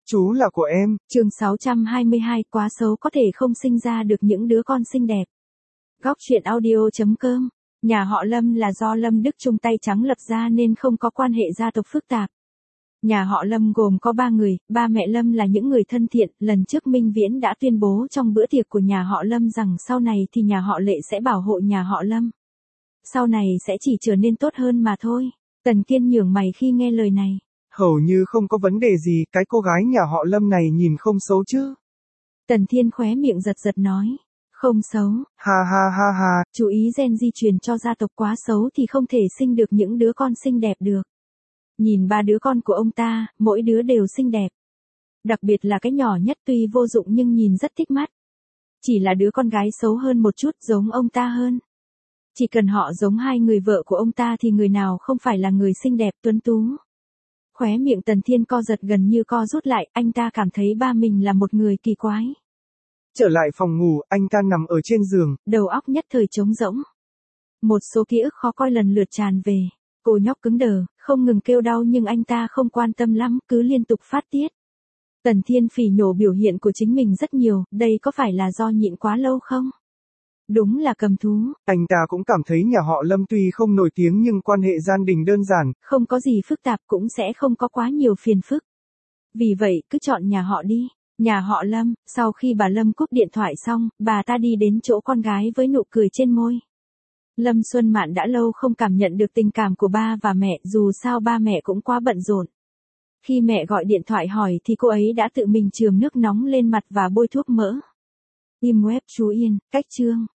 Chú là của em. Chương 622, quá xấu có thể không sinh ra được những đứa con xinh đẹp. Góc truyện audio.com. Nhà họ Lâm là do Lâm Đức Trung tay trắng lập ra nên không có quan hệ gia tộc phức tạp. Nhà họ Lâm gồm có 3 người, ba mẹ Lâm là những người thân thiện, lần trước Minh Viễn đã tuyên bố trong bữa tiệc của nhà họ Lâm rằng sau này thì nhà họ Lệ sẽ bảo hộ nhà họ Lâm. Sau này sẽ chỉ trở nên tốt hơn mà thôi. Tần Kiên nhướng mày khi nghe lời này. Hầu như không có vấn đề gì, cái cô gái nhà họ Lâm này nhìn không xấu chứ. Tần Thiên khóe miệng giật giật nói. Không xấu. Ha ha ha ha. Chú ý gen di truyền cho gia tộc quá xấu thì không thể sinh được những đứa con xinh đẹp được. Nhìn 3 đứa con của ông ta, mỗi đứa đều xinh đẹp. Đặc biệt là cái nhỏ nhất tuy vô dụng nhưng nhìn rất thích mắt. Chỉ là đứa con gái xấu hơn một chút, giống ông ta hơn. Chỉ cần họ giống 2 người vợ của ông ta thì người nào không phải là người xinh đẹp tuấn tú. Khóe miệng Tần Thiên co giật gần như co rút lại, anh ta cảm thấy ba mình là một người kỳ quái. Trở lại phòng ngủ, anh ta nằm ở trên giường. Đầu óc nhất thời trống rỗng. Một số ký ức khó coi lần lượt tràn về. Cô nhóc cứng đờ, không ngừng kêu đau nhưng anh ta không quan tâm lắm, cứ liên tục phát tiết. Tần Thiên phỉ nhổ biểu hiện của chính mình rất nhiều, đây có phải là do nhịn quá lâu không? Đúng là cầm thú. Anh ta cũng cảm thấy nhà họ Lâm tuy không nổi tiếng nhưng quan hệ gia đình đơn giản. Không có gì phức tạp cũng sẽ không có quá nhiều phiền phức. Vì vậy, cứ chọn nhà họ đi. Nhà họ Lâm, sau khi bà Lâm cúp điện thoại xong, bà ta đi đến chỗ con gái với nụ cười trên môi. Lâm Xuân Mạn đã lâu không cảm nhận được tình cảm của ba và mẹ, dù sao ba mẹ cũng quá bận rộn. Khi mẹ gọi điện thoại hỏi thì cô ấy đã tự mình chườm nước nóng lên mặt và bôi thuốc mỡ. Im web chú Yên, cách chương.